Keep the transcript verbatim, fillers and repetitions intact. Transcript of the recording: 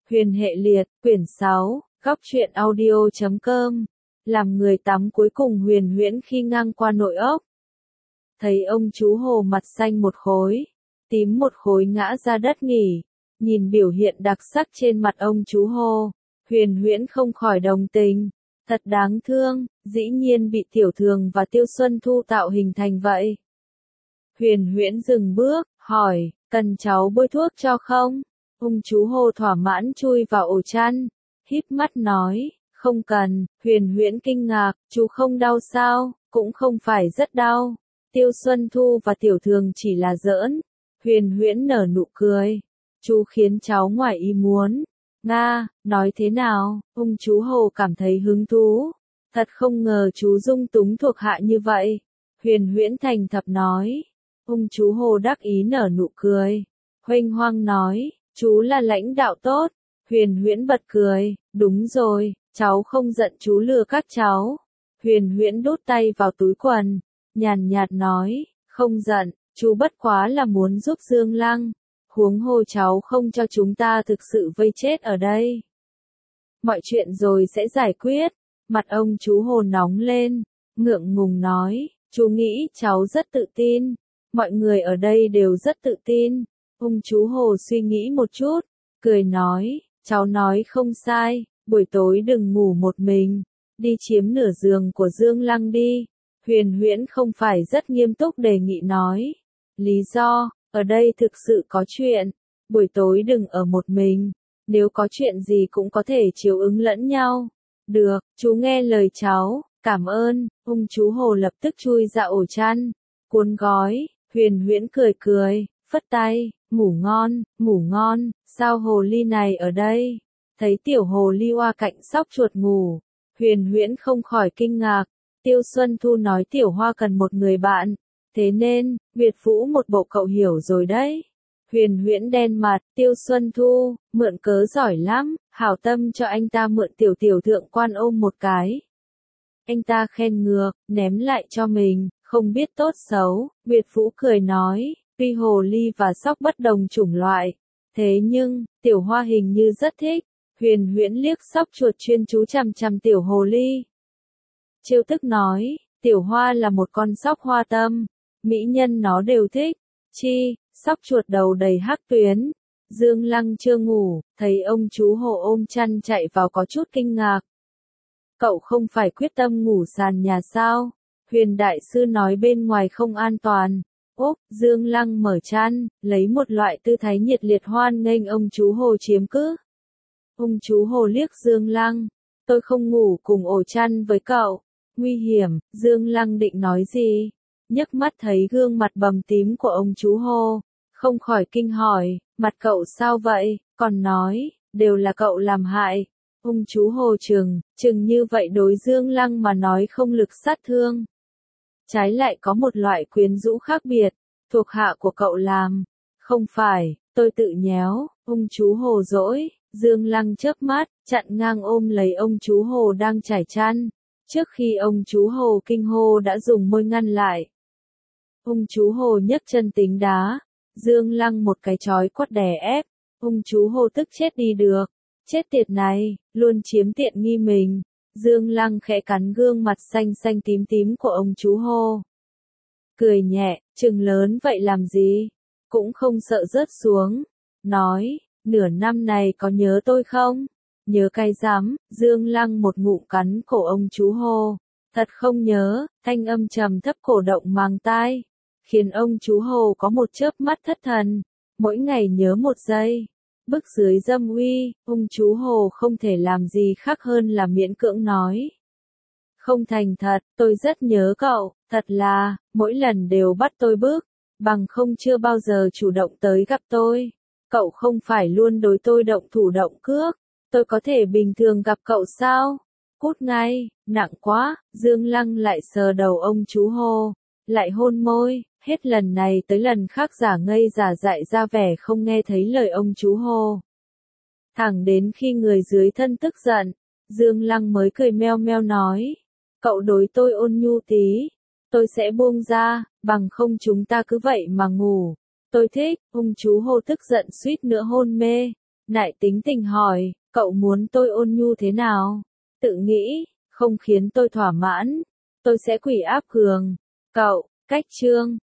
Huyền hệ liệt, quyển sáu, góc truyện audio chấm com. Làm người tắm cuối cùng Huyền Huyễn khi ngang qua nội ốc. Thấy ông chú Hồ mặt xanh một khối, tím một khối ngã ra đất nghỉ, nhìn biểu hiện đặc sắc trên mặt ông chú Hồ, Huyền Huyễn không khỏi đồng tình, thật đáng thương, dĩ nhiên bị Tiểu Thường và Tiêu Xuân Thu tạo hình thành vậy. Huyền Huyễn dừng bước, hỏi, cần cháu bôi thuốc cho không? Ông chú Hồ thỏa mãn chui vào ổ chăn, híp mắt nói, không cần. Huyền Huyễn kinh ngạc, chú không đau sao? Cũng không phải rất đau. Tiêu Xuân Thu và Tiểu Thường chỉ là giỡn. Huyền Huyễn nở nụ cười, chú khiến cháu ngoài ý muốn. Nga, nói thế nào? Ông chú Hồ cảm thấy hứng thú. Thật không ngờ chú dung túng thuộc hạ như vậy. Huyền Huyễn thành thật nói. Ông chú Hồ đắc ý nở nụ cười, huênh hoang nói, chú là lãnh đạo tốt. Huyền Huyễn bật cười, đúng rồi, cháu không giận chú lừa các cháu. Huyền Huyễn đút tay vào túi quần, nhàn nhạt nói, không giận, chú bất quá là muốn giúp Dương Lăng. Huống hồ cháu không cho chúng ta thực sự vây chết ở đây. Mọi chuyện rồi sẽ giải quyết. Mặt ông chú Hồ nóng lên, ngượng ngùng nói, chú nghĩ cháu rất tự tin. Mọi người ở đây đều rất tự tin. Ông chú Hồ suy nghĩ một chút, cười nói, cháu nói không sai, buổi tối đừng ngủ một mình, đi chiếm nửa giường của Dương Lăng đi. Huyền Huyễn không phải rất nghiêm túc đề nghị nói, lý do, ở đây thực sự có chuyện, buổi tối đừng ở một mình, nếu có chuyện gì cũng có thể chiếu ứng lẫn nhau. Được, chú nghe lời cháu, cảm ơn. Ông chú Hồ lập tức chui ra ổ chăn, cuốn gói. Huyền Huyễn cười cười, phất tay, ngủ ngon, ngủ ngon. Sao hồ ly này ở đây? Thấy tiểu hồ ly oa cạnh sóc chuột ngủ, Huyền Huyễn không khỏi kinh ngạc. Tiêu Xuân Thu nói tiểu hoa cần một người bạn, thế nên, Việt Vũ một bộ cậu hiểu rồi đấy. Huyền Huyễn đen mặt, Tiêu Xuân Thu, mượn cớ giỏi lắm, hảo tâm cho anh ta mượn tiểu tiểu thượng quan ôm một cái. Anh ta khen ngược, ném lại cho mình, không biết tốt xấu. Việt Vũ cười nói, tuy hồ ly và sóc bất đồng chủng loại, thế nhưng, tiểu hoa hình như rất thích. Huyền Huyễn liếc sóc chuột chuyên chú chằm chằm tiểu hồ ly. Trêu tức nói, tiểu hoa là một con sóc hoa tâm, mỹ nhân nó đều thích. Chi, sóc chuột đầu đầy hắc tuyến. Dương Lăng chưa ngủ, thấy ông chú Hồ ôm chăn chạy vào có chút kinh ngạc. Cậu không phải quyết tâm ngủ sàn nhà sao? Huyền Đại Sư nói bên ngoài không an toàn. Úp, Dương Lăng mở chăn, lấy một loại tư thái nhiệt liệt hoan nghênh ông chú Hồ chiếm cứ. Ông chú Hồ liếc Dương Lăng, tôi không ngủ cùng ổ chăn với cậu. Nguy hiểm. Dương Lăng định nói gì? Nhấc mắt thấy gương mặt bầm tím của ông chú Hồ, không khỏi kinh hỏi, mặt cậu sao vậy? Còn nói, đều là cậu làm hại. Ông chú Hồ chừng, chừng như vậy đối Dương Lăng mà nói không lực sát thương. Trái lại có một loại quyến rũ khác biệt, thuộc hạ của cậu làm. Không phải, tôi tự nhéo. Ông chú Hồ dỗi. Dương Lăng chớp mắt, chặn ngang ôm lấy ông chú Hồ đang trải chăn. Trước khi ông chú Hồ kinh hô đã dùng môi ngăn lại. Ông chú Hồ nhấc chân tính đá. Dương Lăng một cái chói quất đè ép. Ông chú Hồ tức chết đi được. Chết tiệt này, luôn chiếm tiện nghi mình. Dương Lăng khẽ cắn gương mặt xanh xanh tím tím của ông chú Hồ. Cười nhẹ, trừng lớn vậy làm gì? Cũng không sợ rớt xuống. Nói, nửa năm này có nhớ tôi không? Nhớ cái rắm. Dương Lăng một ngụm cắn cổ ông chú Hồ. Thật không nhớ. Thanh âm trầm thấp cổ động màng tai, khiến ông chú Hồ có một chớp mắt thất thần. Mỗi ngày nhớ một giây. Bức dưới dâm uy, ông chú Hồ không thể làm gì khác hơn là miễn cưỡng nói. Không thành thật, tôi rất nhớ cậu, thật là, mỗi lần đều bắt tôi bước, bằng không chưa bao giờ chủ động tới gặp tôi. Cậu không phải luôn đối tôi động thủ động cước, tôi có thể bình thường gặp cậu sao? Cút ngay, nặng quá. Dương Lăng lại sờ đầu ông chú Hồ, lại hôn môi. Hết lần này tới lần khác giả ngây giả dại ra vẻ không nghe thấy lời ông chú Hồ. Thẳng đến khi người dưới thân tức giận, Dương Lăng mới cười meo meo nói, cậu đối tôi ôn nhu tí, tôi sẽ buông ra, bằng không chúng ta cứ vậy mà ngủ. Tôi thích. Ông chú Hồ tức giận suýt nữa hôn mê. Nại tính tình hỏi, cậu muốn tôi ôn nhu thế nào? Tự nghĩ, không khiến tôi thỏa mãn, tôi sẽ quỷ áp cường. Cậu, cách chương.